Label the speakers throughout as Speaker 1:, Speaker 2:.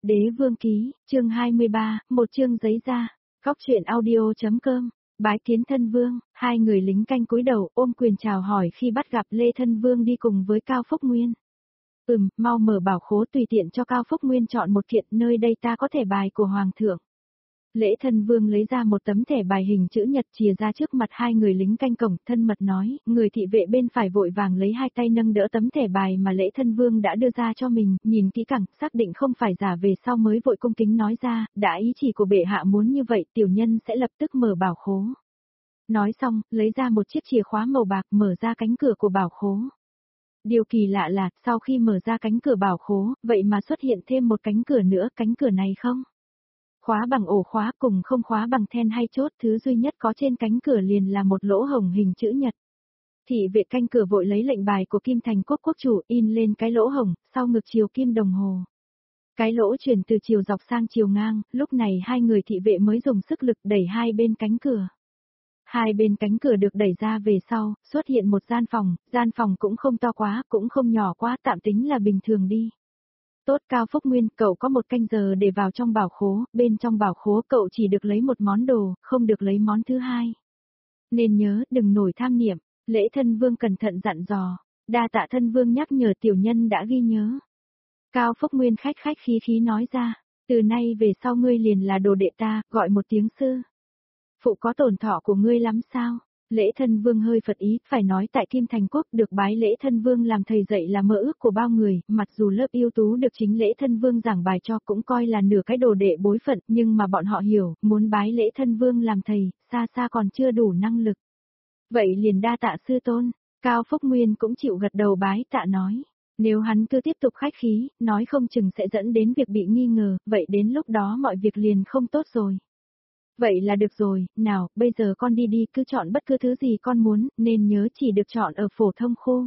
Speaker 1: Đế vương ký, chương 23, một chương giấy ra. Góc truyện audio.com. Bái kiến thân vương, hai người lính canh cúi đầu ôm quyền chào hỏi khi bắt gặp Lê thân vương đi cùng với Cao Phúc Nguyên. Mau mở bảo khố tùy tiện cho Cao Phúc Nguyên chọn một kiện, nơi đây ta có thẻ bài của hoàng thượng. Lễ thân vương lấy ra một tấm thẻ bài hình chữ nhật chìa ra trước mặt hai người lính canh cổng, thân mật nói, người thị vệ bên phải vội vàng lấy hai tay nâng đỡ tấm thẻ bài mà lễ thân vương đã đưa ra cho mình, nhìn kỹ càng, xác định không phải giả về sau mới vội cung kính nói ra, đã ý chỉ của bệ hạ muốn như vậy, tiểu nhân sẽ lập tức mở bảo khố. Nói xong, lấy ra một chiếc chìa khóa màu bạc mở ra cánh cửa của bảo khố. Điều kỳ lạ là, sau khi mở ra cánh cửa bảo khố, vậy mà xuất hiện thêm một cánh cửa nữa, cánh cửa này không khóa bằng ổ khóa cùng không khóa bằng then hay chốt, thứ duy nhất có trên cánh cửa liền là một lỗ hổng hình chữ nhật. Thị vệ canh cửa vội lấy lệnh bài của Kim Thành Quốc quốc chủ in lên cái lỗ hổng, sau ngực chiều kim đồng hồ. Cái lỗ chuyển từ chiều dọc sang chiều ngang, lúc này hai người thị vệ mới dùng sức lực đẩy hai bên cánh cửa. Hai bên cánh cửa được đẩy ra về sau, xuất hiện một gian phòng cũng không to quá, cũng không nhỏ quá, tạm tính là bình thường đi. Tốt Cao Phúc Nguyên, cậu có một canh giờ để vào trong bảo khố, bên trong bảo khố cậu chỉ được lấy một món đồ, không được lấy món thứ hai. Nên nhớ, đừng nổi tham niệm, lễ thân vương cẩn thận dặn dò, đa tạ thân vương nhắc nhở tiểu nhân đã ghi nhớ. Cao Phúc Nguyên khách khí nói ra, từ nay về sau ngươi liền là đồ đệ ta, gọi một tiếng sư. Phụ có tổn thọ của ngươi lắm sao? Lễ thân vương hơi phật ý, phải nói tại Kim Thành Quốc được bái lễ thân vương làm thầy dạy là mơ ước của bao người, mặc dù lớp ưu tú được chính lễ thân vương giảng bài cho cũng coi là nửa cái đồ đệ bối phận, nhưng mà bọn họ hiểu, muốn bái lễ thân vương làm thầy, xa còn chưa đủ năng lực. Vậy liền đa tạ sư tôn, Cao Phúc Nguyên cũng chịu gật đầu bái tạ nói. Nếu hắn cứ tiếp tục khách khí, nói không chừng sẽ dẫn đến việc bị nghi ngờ, vậy đến lúc đó mọi việc liền không tốt rồi. Vậy là được rồi, nào, bây giờ con đi cứ chọn bất cứ thứ gì con muốn, nên nhớ chỉ được chọn ở phổ thông khu.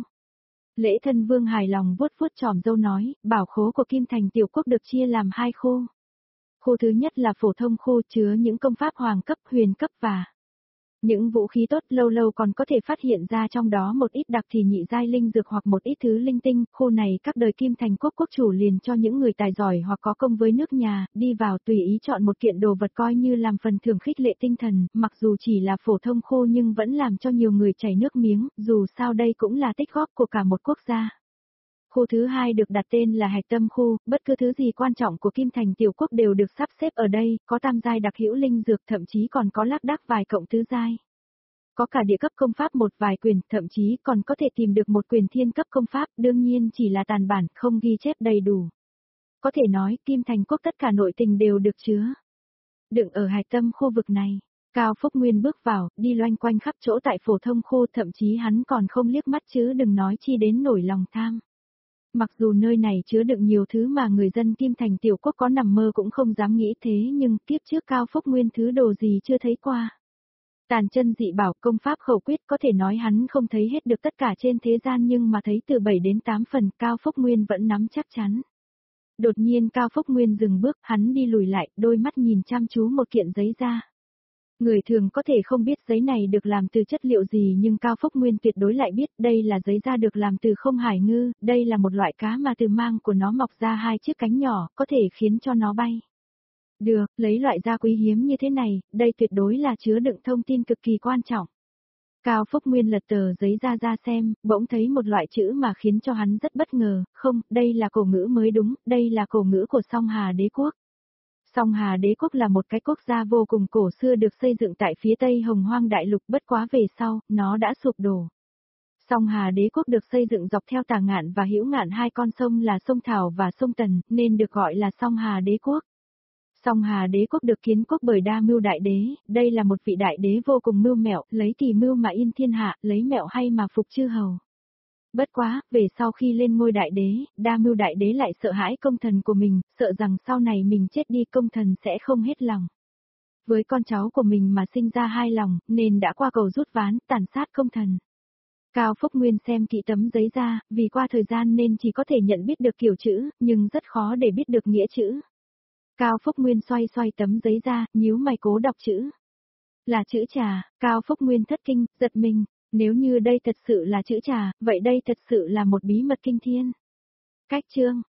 Speaker 1: Lễ thân vương hài lòng vuốt chòm râu nói, bảo khố của Kim Thành Tiểu Quốc được chia làm hai khu. Khu thứ nhất là phổ thông khu chứa những công pháp hoàng cấp, huyền cấp và những vũ khí tốt, lâu còn có thể phát hiện ra trong đó một ít đặc thì nhị giai linh dược hoặc một ít thứ linh tinh. Khu này các đời Kim Thành Quốc quốc chủ liền cho những người tài giỏi hoặc có công với nước nhà, đi vào tùy ý chọn một kiện đồ vật coi như làm phần thưởng khích lệ tinh thần, mặc dù chỉ là phổ thông khu nhưng vẫn làm cho nhiều người chảy nước miếng, dù sao đây cũng là tích góp của cả một quốc gia. Khu thứ hai được đặt tên là Hạch Tâm khu, bất cứ thứ gì quan trọng của Kim Thành Tiểu Quốc đều được sắp xếp ở đây, có tam giai đặc hữu linh dược, thậm chí còn có lác đác vài cộng tứ giai. Có cả địa cấp công pháp một vài quyền, thậm chí còn có thể tìm được một quyền thiên cấp công pháp, đương nhiên chỉ là tàn bản, không ghi chép đầy đủ. Có thể nói, Kim Thành Quốc tất cả nội tình đều được chứa đựng ở Hạch Tâm khu vực này. Cao Phúc Nguyên bước vào, đi loanh quanh khắp chỗ tại phổ thông khu, thậm chí hắn còn không liếc mắt chứ đừng nói chi đến nổi lòng tham. Mặc dù nơi này chứa đựng nhiều thứ mà người dân Kim Thành Tiểu Quốc có nằm mơ cũng không dám nghĩ thế, nhưng kiếp trước Cao Phúc Nguyên thứ đồ gì chưa thấy qua. Tàn chân dị bảo, công pháp khẩu quyết, có thể nói hắn không thấy hết được tất cả trên thế gian, nhưng mà thấy từ 7 đến 8 phần, Cao Phúc Nguyên vẫn nắm chắc chắn. Đột nhiên Cao Phúc Nguyên dừng bước, hắn đi lùi lại, đôi mắt nhìn chăm chú một kiện giấy ra. Người thường có thể không biết giấy này được làm từ chất liệu gì, nhưng Cao Phúc Nguyên tuyệt đối lại biết đây là giấy da được làm từ không hải ngư, đây là một loại cá mà từ mang của nó mọc ra hai chiếc cánh nhỏ, có thể khiến cho nó bay. Được, lấy loại da quý hiếm như thế này, đây tuyệt đối là chứa đựng thông tin cực kỳ quan trọng. Cao Phúc Nguyên lật tờ giấy ra xem, bỗng thấy một loại chữ mà khiến cho hắn rất bất ngờ, không, đây là cổ ngữ mới đúng, đây là cổ ngữ của Song Hà Đế Quốc. Song Hà Đế Quốc là một cái quốc gia vô cùng cổ xưa được xây dựng tại phía tây Hồng Hoang Đại Lục, bất quá về sau, nó đã sụp đổ. Song Hà Đế Quốc được xây dựng dọc theo Tà Ngạn và Hữu Ngạn, hai con sông là sông Thảo và sông Tần, nên được gọi là Song Hà Đế Quốc. Song Hà Đế Quốc được kiến quốc bởi Đa Mưu Đại Đế, đây là một vị đại đế vô cùng mưu mẹo, lấy kỳ mưu mà yên thiên hạ, lấy mẹo hay mà phục chư hầu. Bất quá, về sau khi lên ngôi đại đế, Đa Mưu Đại Đế lại sợ hãi công thần của mình, sợ rằng sau này mình chết đi công thần sẽ không hết lòng với con cháu của mình mà sinh ra hai lòng, nên đã qua cầu rút ván, tàn sát công thần. Cao Phúc Nguyên xem kỹ tấm giấy ra, vì qua thời gian nên chỉ có thể nhận biết được kiểu chữ, nhưng rất khó để biết được nghĩa chữ. Cao Phúc Nguyên xoay tấm giấy ra, nhíu mày cố đọc chữ. Là chữ Trà, Cao Phúc Nguyên thất kinh, giật mình. Nếu như đây thật sự là chữ Trà, vậy đây thật sự là một bí mật kinh thiên. Cách chương,